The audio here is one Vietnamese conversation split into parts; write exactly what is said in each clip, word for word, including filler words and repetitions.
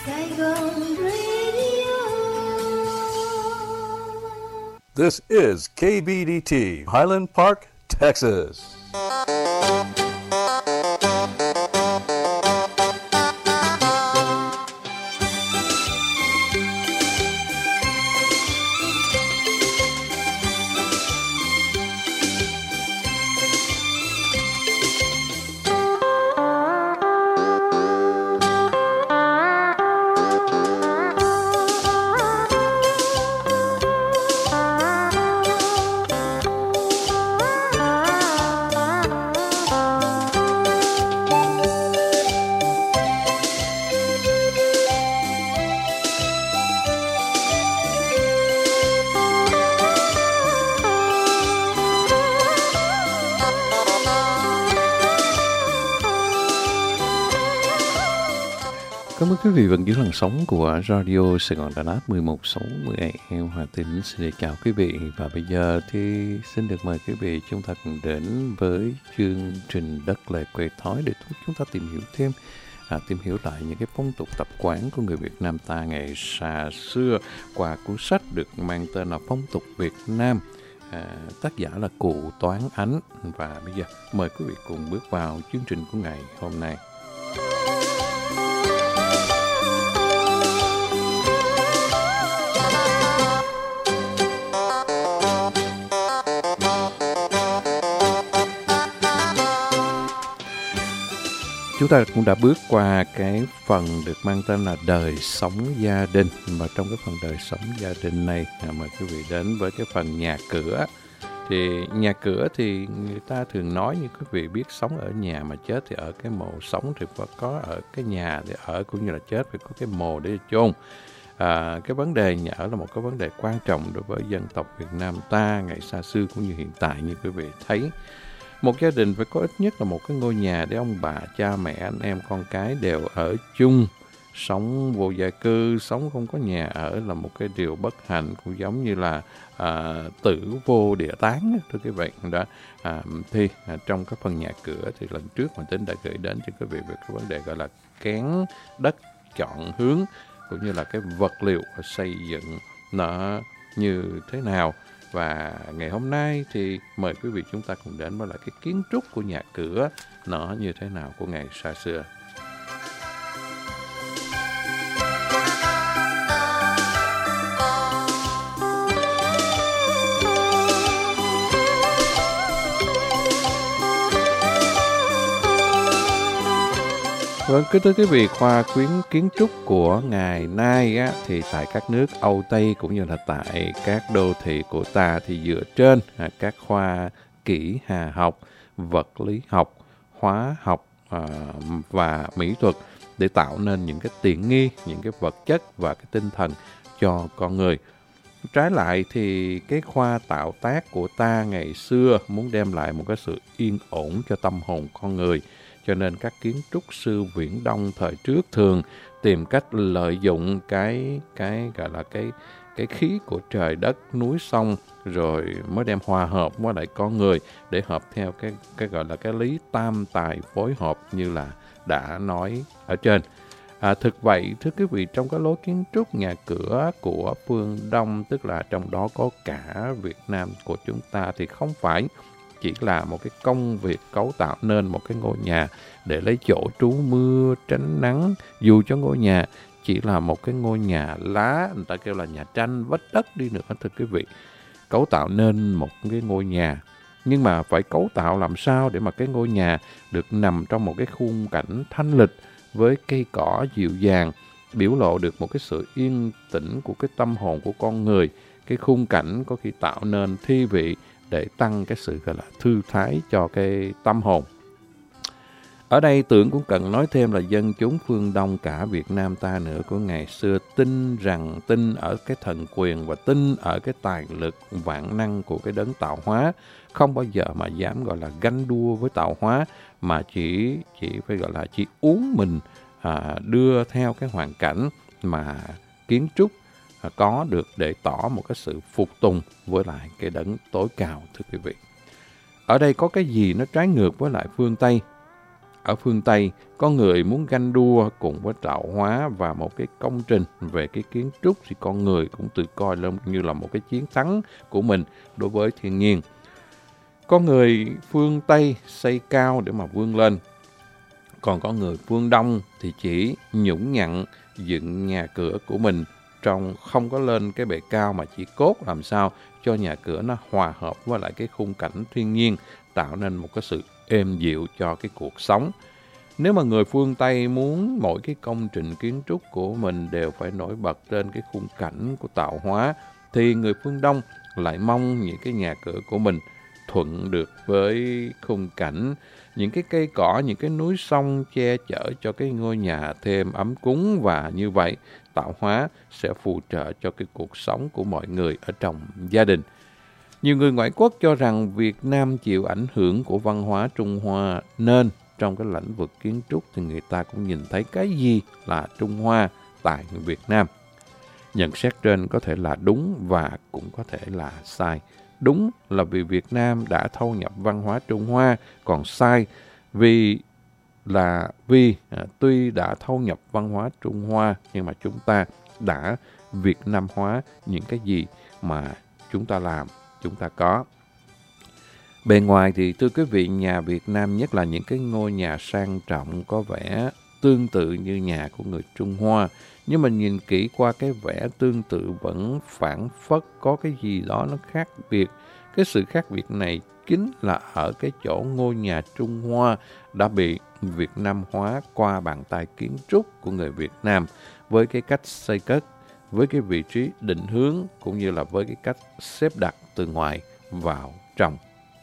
Saigon Radio. This is K B D T, Highland Park, Texas. Cảm ơn quý vị vẫn giữ làn sóng của Radio Sài Gòn Đà Lạt mười một sáu mươi a em Hà Tĩnh. Xin chào quý vị, và bây giờ thì xin được mời quý vị chúng ta cùng đến với chương trình Đất Lệ Quê Thói để chúng ta tìm hiểu thêm, à, tìm hiểu lại những cái phong tục tập quán của người Việt Nam ta ngày xa xưa qua cuốn sách được mang tên là Phong tục Việt Nam. À, tác giả là Cụ Toán Ánh. Và bây giờ mời quý vị cùng bước vào chương trình của ngày hôm nay. Chúng ta cũng đã bước qua cái phần được mang tên là đời sống gia đình. Và trong cái phần đời sống gia đình này, à, mời quý vị đến với cái phần nhà cửa. Thì nhà cửa thì người ta thường nói, như quý vị biết, sống ở nhà mà chết thì ở cái mồ, sống thì phải có ở cái nhà để ở, cũng như là chết phải có cái mồ để chôn. À, cái vấn đề nhà ở là một cái vấn đề quan trọng đối với dân tộc Việt Nam ta ngày xa xưa cũng như hiện tại. Như quý vị thấy, một gia đình phải có ít nhất là một cái ngôi nhà để ông bà, cha mẹ, anh em, con cái đều ở chung. Sống vô gia cư, sống không có nhà ở là một cái điều bất hạnh, cũng giống như là à, tử vô địa tán, thưa quý vị. Đó. À, thì à, trong cái phần nhà cửa thì lần trước mà Tính đã gửi đến cho quý vị về cái vấn đề gọi là kén đất chọn hướng, cũng như là cái vật liệu xây dựng nó như thế nào. Và ngày hôm nay thì mời quý vị chúng ta cùng đến với lại cái kiến trúc của nhà cửa nó như thế nào của ngày xa xưa. Vâng, kính thưa quý vị, khoa quyến kiến trúc của ngày nay á, thì tại các nước Âu Tây cũng như là tại các đô thị của ta thì dựa trên à, các khoa kỹ hà học, vật lý học, hóa học à, và mỹ thuật để tạo nên những cái tiện nghi, những cái vật chất và cái tinh thần cho con người. Trái lại thì cái khoa tạo tác của ta ngày xưa muốn đem lại một cái sự yên ổn cho tâm hồn con người. Cho nên các kiến trúc sư Viễn Đông thời trước thường tìm cách lợi dụng cái cái gọi là cái cái khí của trời đất, núi sông, rồi mới đem hòa hợp với lại con người để hợp theo cái cái gọi là cái lý tam tài phối hợp như là đã nói ở trên. À, thực vậy, thưa quý vị, trong cái lối kiến trúc nhà cửa của phương Đông, tức là trong đó có cả Việt Nam của chúng ta, thì không phải chỉ là một cái công việc cấu tạo nên một cái ngôi nhà để lấy chỗ trú mưa, tránh nắng. Dù cho ngôi nhà chỉ là một cái ngôi nhà lá, người ta kêu là nhà tranh vách đất đi nữa, thưa quý vị, cấu tạo nên một cái ngôi nhà. Nhưng mà phải cấu tạo làm sao để mà cái ngôi nhà được nằm trong một cái khung cảnh thanh lịch với cây cỏ dịu dàng, biểu lộ được một cái sự yên tĩnh của cái tâm hồn của con người. Cái khung cảnh có khi tạo nên thi vị để tăng cái sự gọi là thư thái cho cái tâm hồn. Ở đây Tưởng cũng cần nói thêm là dân chúng phương Đông, cả Việt Nam ta nữa, của ngày xưa tin rằng, tin ở cái thần quyền và tin ở cái tài lực vạn năng của cái đấng tạo hóa, không bao giờ mà dám gọi là ganh đua với tạo hóa, mà chỉ chỉ phải gọi là chỉ uống mình à, đưa theo cái hoàn cảnh mà kiến trúc à, có được để tỏ một cái sự phục tùng với lại cái đấng tối cao, thưa quý vị. Ở đây có cái gì nó trái ngược với lại phương Tây? ở phương Tây, có người muốn ganh đua cùng với tạo hóa và một cái công trình về cái kiến trúc, thì con người cũng tự coi như là một cái chiến thắng của mình đối với thiên nhiên. Có người phương Tây xây cao để mà vươn lên, còn có người phương Đông thì chỉ nhũng nhặn dựng nhà cửa của mình trong không có lên cái bề cao, mà chỉ cốt làm sao cho nhà cửa nó hòa hợp với lại cái khung cảnh thiên nhiên, tạo nên một cái sự êm dịu cho cái cuộc sống. Nếu mà người phương Tây muốn mỗi cái công trình kiến trúc của mình đều phải nổi bật trên cái khung cảnh của tạo hóa, thì người phương Đông lại mong những cái nhà cửa của mình thuận được với khung cảnh, những cái cây cỏ, những cái núi sông che chở cho cái ngôi nhà thêm ấm cúng, và như vậy tạo hóa sẽ phù trợ cho cái cuộc sống của mọi người ở trong gia đình. Nhiều người ngoại quốc cho rằng Việt Nam chịu ảnh hưởng của văn hóa Trung Hoa, nên trong cái lĩnh vực kiến trúc thì người ta cũng nhìn thấy cái gì là Trung Hoa tại Việt Nam. Nhận xét trên có thể là đúng và cũng có thể là sai. Đúng là vì Việt Nam đã thâu nhập văn hóa Trung Hoa, còn sai vì là vì à, tuy đã thâu nhập văn hóa Trung Hoa, nhưng mà chúng ta đã Việt Nam hóa những cái gì mà chúng ta làm, chúng ta có. Bề ngoài thì thưa quý vị, nhà Việt Nam, nhất là những cái ngôi nhà sang trọng, có vẻ tương tự như nhà của người Trung Hoa. Nhưng mà nhìn kỹ qua cái vẻ tương tự vẫn phảng phất có cái gì đó nó khác biệt. Cái sự khác biệt này chính là ở cái chỗ ngôi nhà Trung Hoa đã bị Việt Nam hóa qua bàn tay kiến trúc của người Việt Nam, với cái cách xây cất, với cái vị trí định hướng, cũng như là với cái cách xếp đặt từ ngoài vào trong.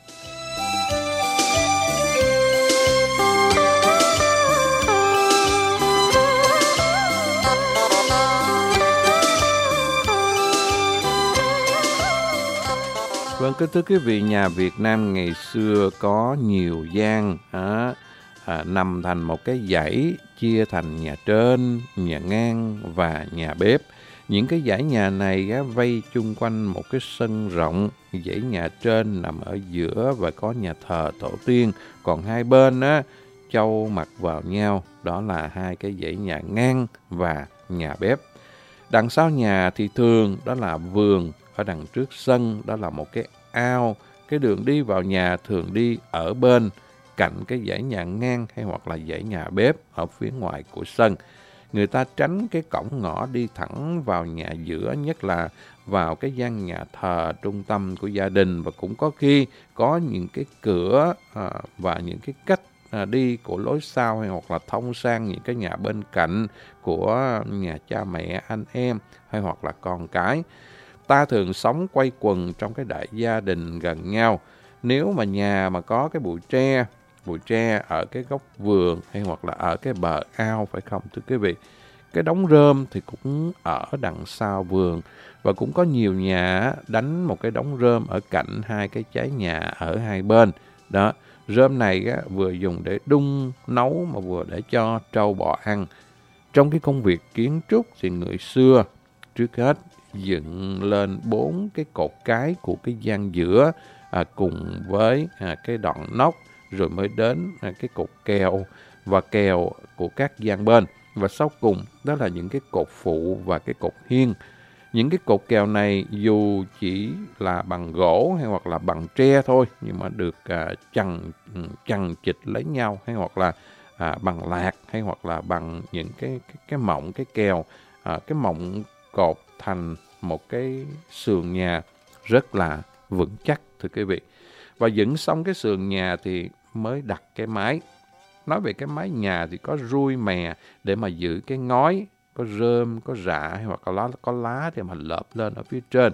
Vâng, kính thưa quý vị, nhà Việt Nam ngày xưa có nhiều gian à, à, nằm thành một cái dãy, chia thành nhà trên, nhà ngang và nhà bếp. Những cái dãy nhà này á, vây chung quanh một cái sân rộng. Dãy nhà trên nằm ở giữa và có nhà thờ tổ tiên, còn hai bên á, châu mặt vào nhau, đó là hai cái dãy nhà ngang và nhà bếp. Đằng sau nhà thì thường đó là vườn, ở đằng trước sân đó là một cái ao. Cái đường đi vào nhà thường đi ở bên cạnh cái dãy nhà ngang hay hoặc là dãy nhà bếp ở phía ngoài của sân. Người ta tránh cái cổng ngõ đi thẳng vào nhà giữa, nhất là vào cái gian nhà thờ trung tâm của gia đình, và cũng có khi có những cái cửa à, và những cái cách à, đi của lối sau hay hoặc là thông sang những cái nhà bên cạnh của nhà cha mẹ, anh em hay hoặc là con cái. Ta thường sống quay quần trong cái đại gia đình gần nhau. Nếu mà nhà mà có cái bụi tre, bụi tre ở cái góc vườn hay hoặc là ở cái bờ ao, phải không thưa quý vị? Cái đống rơm thì cũng ở đằng sau vườn, và cũng có nhiều nhà đánh một cái đống rơm ở cạnh hai cái trái nhà ở hai bên. Đó, rơm này á, vừa dùng để đun nấu mà vừa để cho trâu bò ăn. Trong cái công việc kiến trúc thì người xưa trước hết dựng lên bốn cái cột cái của cái gian giữa à, cùng với à, cái đoạn nóc, rồi mới đến à, cái cột kèo và kèo của các gian bên, và sau cùng đó là những cái cột phụ và cái cột hiên. Những cái cột kèo này dù chỉ là bằng gỗ hay hoặc là bằng tre thôi, nhưng mà được à, chằng chằng chịt lấy nhau, hay hoặc là à, bằng lạc, hay hoặc là bằng những cái cái, cái mỏng cái kèo, à, cái mỏng cột thành một cái sườn nhà rất là vững chắc thưa quý vị. Và dựng xong cái sườn nhà thì mới đặt cái mái. Nói về cái mái nhà thì có rui mè để mà giữ cái ngói, có rơm, có rạ hay hoặc là lá, có lá để mà lợp lên ở phía trên.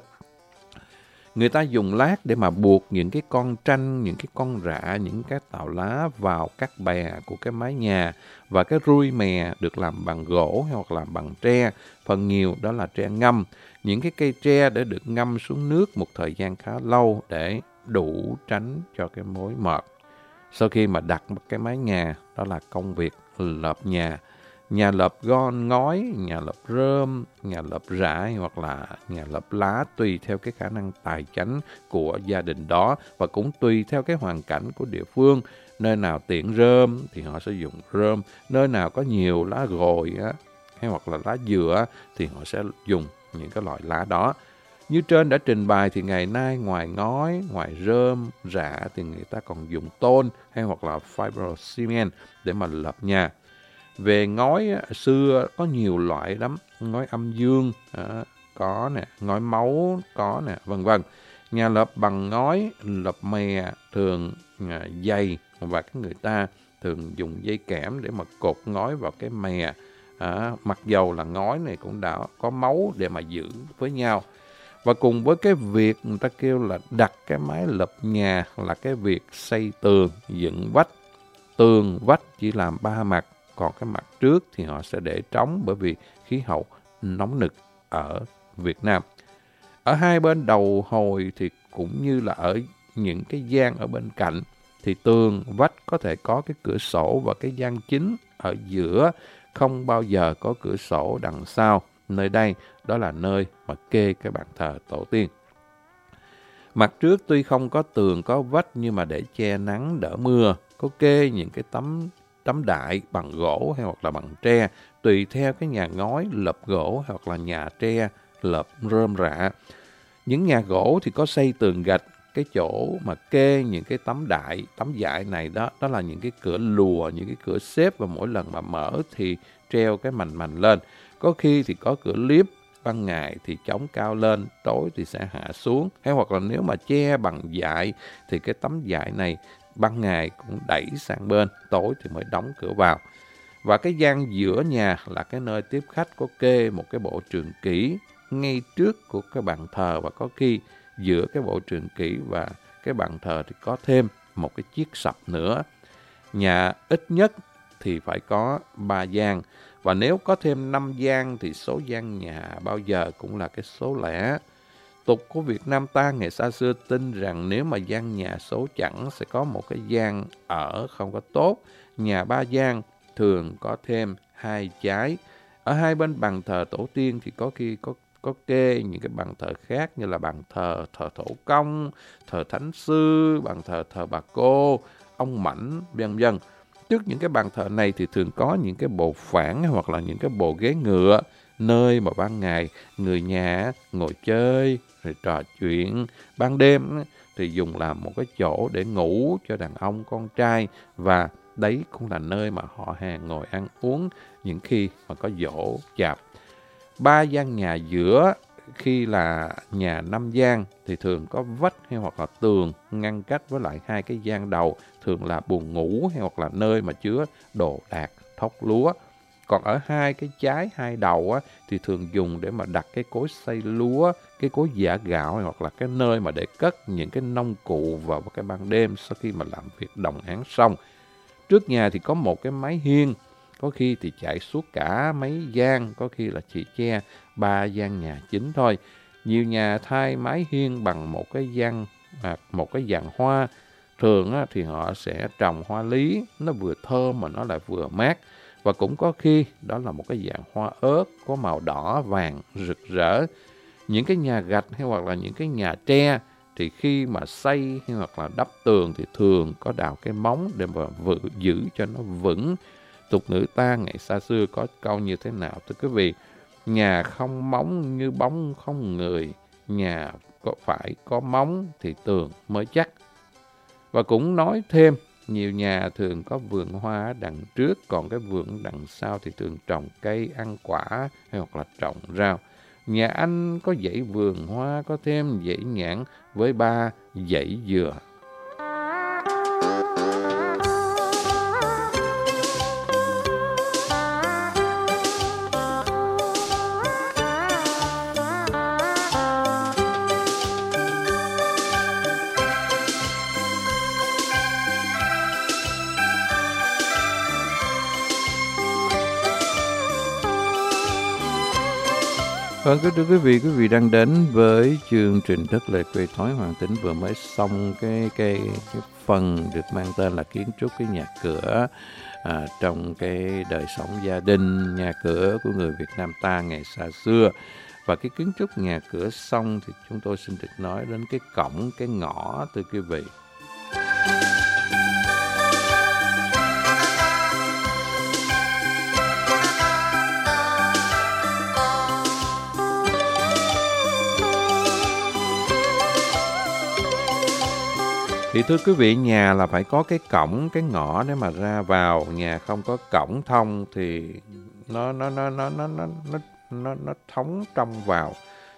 Người ta dùng lát để mà buộc những cái con tranh, những cái con rạ, những cái tàu lá vào các bè của cái mái nhà. Và cái rui mè được làm bằng gỗ hay hoặc làm bằng tre, phần nhiều đó là tre ngâm. Những cái cây tre để được ngâm xuống nước một thời gian khá lâu để đủ tránh cho cái mối mọt. Sau khi mà đặt một cái mái nhà, đó là công việc lợp nhà. Nhà lợp gon ngói, nhà lợp rơm, nhà lợp rạ hoặc là nhà lợp lá, tùy theo cái khả năng tài chánh của gia đình đó và cũng tùy theo cái hoàn cảnh của địa phương. Nơi nào tiện rơm thì họ sẽ dùng rơm. Nơi nào có nhiều lá gồi á, hay hoặc là lá dừa thì họ sẽ dùng những cái loại lá đó. Như trên đã trình bày thì ngày nay ngoài ngói, ngoài rơm, rạ thì người ta còn dùng tôn hay hoặc là fiber cement để mà lợp nhà. Về ngói xưa có nhiều loại lắm, ngói âm dương à, có nè, ngói máu có nè, vân vân. Nhà lợp bằng ngói, lợp mè thường à, dày và cái người ta thường dùng dây kẽm để mà cột ngói vào cái mè. À, mặc dầu là ngói này cũng đã có máu để mà giữ với nhau. Và cùng với cái việc người ta kêu là đặt cái mái lợp nhà là cái việc xây tường, dựng vách. Tường, vách chỉ làm ba mặt, còn cái mặt trước thì họ sẽ để trống bởi vì khí hậu nóng nực ở Việt Nam. Ở hai bên đầu hồi thì cũng như là ở những cái gian ở bên cạnh thì tường, vách có thể có cái cửa sổ và cái gian chính ở giữa, không bao giờ có cửa sổ đằng sau. Nơi đây đó là nơi mà kê cái bàn thờ tổ tiên. Mặt trước tuy không có tường, có vách nhưng mà để che nắng đỡ mưa, có kê những cái tấm tấm đại bằng gỗ hay hoặc là bằng tre, tùy theo cái nhà ngói lợp gỗ hoặc là nhà tre lợp rơm rạ. Những nhà gỗ thì có xây tường gạch, cái chỗ mà kê những cái tấm đại, tấm dại này đó, đó là những cái cửa lùa, những cái cửa xếp và mỗi lần mà mở thì treo cái mành mành lên. Có khi thì có cửa liếp, ban ngày thì chống cao lên, tối thì sẽ hạ xuống. Hay hoặc là nếu mà che bằng dại thì cái tấm dại này ban ngày cũng đẩy sang bên, tối thì mới đóng cửa vào. Và cái gian giữa nhà là cái nơi tiếp khách, có kê một cái bộ truyện kỷ ngay trước của cái bàn thờ, và có khi giữa cái bộ truyện kỷ và cái bàn thờ thì có thêm một cái chiếc sập nữa. Nhà ít nhất thì phải có ba gian, và nếu có thêm năm gian thì số gian nhà bao giờ cũng là cái số lẻ. Tục của Việt Nam ta ngày xa xưa tin rằng nếu mà gian nhà số chẵn sẽ có một cái gian ở không có tốt. Nhà ba gian thường có thêm hai chái. Ở hai bên bàn thờ tổ tiên thì có khi có có kê những cái bàn thờ khác như là bàn thờ thờ Thổ Công, thờ Thánh Sư, bàn thờ thờ Bà Cô, ông Mảnh, vân vân. Trước những cái bàn thờ này thì thường có những cái bộ phản hoặc là những cái bộ ghế ngựa, nơi mà ban ngày người nhà ngồi chơi, rồi trò chuyện. Ban đêm thì dùng làm một cái chỗ để ngủ cho đàn ông con trai, và đấy cũng là nơi mà họ hàng ngồi ăn uống những khi mà có giỗ chạp. Ba gian nhà giữa khi là nhà năm gian thì thường có vách hay hoặc là tường ngăn cách với lại hai cái gian đầu, thường là buồng ngủ hay hoặc là nơi mà chứa đồ đạc, thóc lúa. Còn ở hai cái trái hai đầu á, thì thường dùng để mà đặt cái cối xay lúa, cái cối giã gạo hay hoặc là cái nơi mà để cất những cái nông cụ vào cái ban đêm sau khi mà làm việc đồng áng xong. Trước nhà thì có một cái mái hiên, có khi thì chạy suốt cả mấy gian, có khi là chỉ che ba gian nhà chính thôi. Nhiều nhà thay mái hiên bằng một cái gian, à, một cái giàn hoa. Thường á, thì họ sẽ trồng hoa lý, nó vừa thơm mà nó lại vừa mát. Và cũng có khi đó là một cái dạng hoa ớt có màu đỏ vàng rực rỡ. Những cái nhà gạch hay hoặc là những cái nhà tre thì khi mà xây hay hoặc là đắp tường thì thường có đào cái móng để mà vự, giữ cho nó vững. Tục ngữ ta ngày xa xưa có câu như thế nào thưa quý vị? Nhà không móng như bóng không người, nhà có phải có móng thì tường mới chắc. Và cũng nói thêm, nhiều nhà thường có vườn hoa đằng trước, còn cái vườn đằng sau thì thường trồng cây ăn quả hay hoặc là trồng rau. Nhà anh có dãy vườn hoa, có thêm dãy nhãn với ba dãy dừa. Vâng, kính thưa quý vị, quý vị đang đến với chương trình Đất Lệ Quê Thói. Hoàng Tĩnh vừa mới xong cái cái cái phần được mang tên là kiến trúc cái nhà cửa à, trong cái đời sống gia đình, nhà cửa của người Việt Nam ta ngày xa xưa. Và cái kiến trúc nhà cửa xong thì chúng tôi xin được nói đến cái cổng, cái ngõ thưa quý vị. Thì thưa quý vị, nhà là phải có cái cổng, cái ngõ để mà ra vào. Nhà không có cổng thông thì nó nó nó nó nó nó nó nó, nó thống trong vào.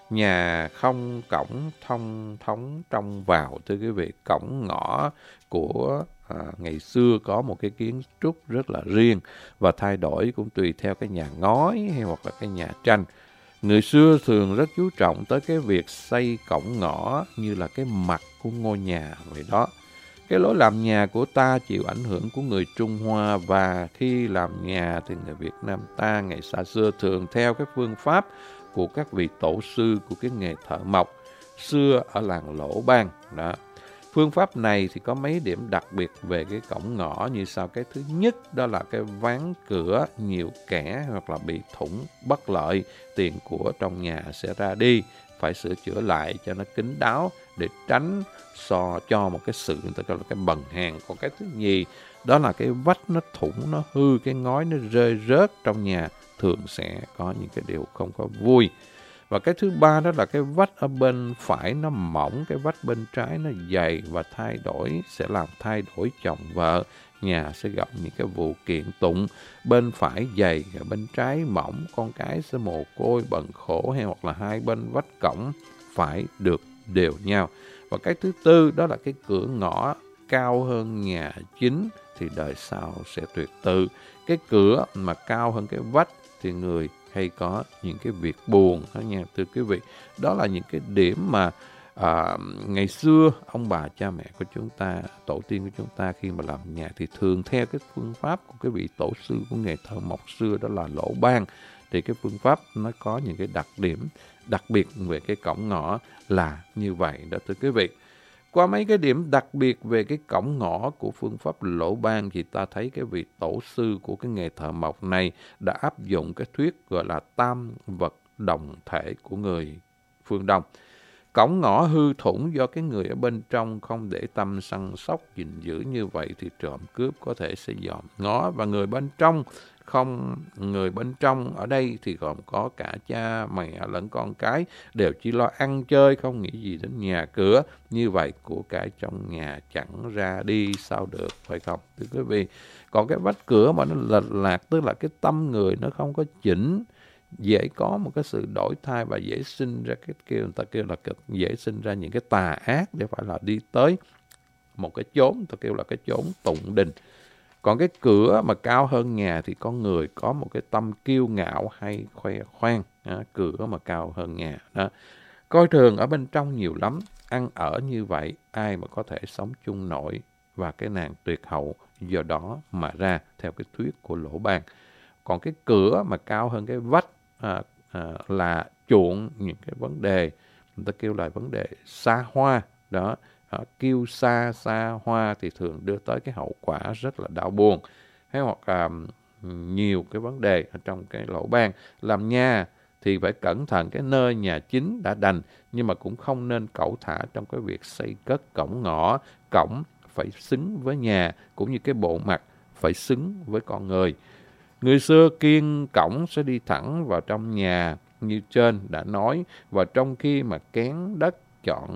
Nhà không cổng thông thống trong vào. Thưa quý vị, cổng ngõ của à, ngày xưa có một cái kiến trúc rất là riêng và thay đổi cũng tùy theo cái nhà ngói hay hoặc là cái nhà tranh. Người xưa thường rất chú trọng tới cái việc xây cổng ngõ như là cái mặt của ngôi nhà vậy đó. Cái lối làm nhà của ta chịu ảnh hưởng của người Trung Hoa, và khi làm nhà thì người Việt Nam ta ngày xa xưa thường theo cái phương pháp của các vị tổ sư của cái nghề thợ mộc xưa ở làng Lỗ Ban đó. Phương pháp này thì có mấy điểm đặc biệt về cái cổng ngõ như sau. Cái thứ nhất đó là cái ván cửa nhiều kẽ hoặc là bị thủng bất lợi, tiền của trong nhà sẽ ra đi, phải sửa chữa lại cho nó kín đáo để tránh so cho một cái sự người ta gọi là cái bần hàng. Còn cái thứ nhì đó là cái vách nó thủng, nó hư, cái ngói nó rơi rớt trong nhà, thường sẽ có những cái điều không có vui. Và cái thứ ba đó là cái vách ở bên phải nó mỏng, cái vách bên trái nó dày, và thay đổi sẽ làm thay đổi chồng vợ. Nhà sẽ gặp những cái vụ kiện tụng, bên phải dày, bên trái mỏng, con cái sẽ mồ côi bần khổ, hay hoặc là hai bên vách cổng phải được đều nhau. Và cái thứ tư đó là cái cửa ngõ cao hơn nhà chính thì đời sau sẽ tuyệt tự. Cái cửa mà cao hơn cái vách thì người hay có những cái việc buồn đó nha thưa quý vị. Đó là những cái điểm mà à, ngày xưa ông bà cha mẹ của chúng ta, tổ tiên của chúng ta khi mà làm nhà thì thường theo cái phương pháp của cái vị tổ sư của nghề thợ mộc xưa, đó là Lỗ Ban. Thì cái phương pháp nó có những cái đặc điểm đặc biệt về cái cổng ngõ là như vậy đó thưa quý vị. Qua mấy cái điểm đặc biệt về cái cổng ngõ của phương pháp Lỗ Ban thì ta thấy cái vị tổ sư của cái nghề thợ mộc này đã áp dụng cái thuyết gọi là tam vật đồng thể của người phương Đông. Cổng ngõ hư thủng do cái người ở bên trong không để tâm săn sóc gìn giữ, như vậy thì trộm cướp có thể sẽ dòm ngó, và người bên trong không người bên trong ở đây thì gồm có cả cha mẹ lẫn con cái đều chỉ lo ăn chơi, không nghĩ gì đến nhà cửa. Như vậy của cải trong nhà chẳng ra đi sao được, phải không thưa quý vị? Còn cái vách cửa mà nó lệch lạc, tức là cái tâm người nó không có chỉnh, dễ có một cái sự đổi thay và dễ sinh ra cái kêu người ta kêu là dễ sinh ra những cái tà ác để phải là đi tới một cái chốn, người ta kêu là cái chốn tụng đình. Còn cái cửa mà cao hơn nhà thì con người có một cái tâm kiêu ngạo hay khoe khoang, à, cửa mà cao hơn nhà đó. Coi thường ở bên trong nhiều lắm, ăn ở như vậy ai mà có thể sống chung nổi, và cái nàng tuyệt hậu do đó mà ra theo cái thuyết của Lỗ Ban. Còn cái cửa mà cao hơn cái vách à, à, là chuộng những cái vấn đề, người ta kêu là vấn đề xa hoa đó. À, kiêu xa xa hoa thì thường đưa tới cái hậu quả rất là đau buồn, hay hoặc là nhiều cái vấn đề ở trong cái Lỗ Ban. Làm nhà thì phải cẩn thận cái nơi nhà chính đã đành, nhưng mà cũng không nên cẩu thả trong cái việc xây cất cổng ngõ. Cổng phải xứng với nhà, cũng như cái bộ mặt phải xứng với con người. Người xưa kiêng cổng sẽ đi thẳng vào trong nhà như trên đã nói, và trong khi mà kén đất chọn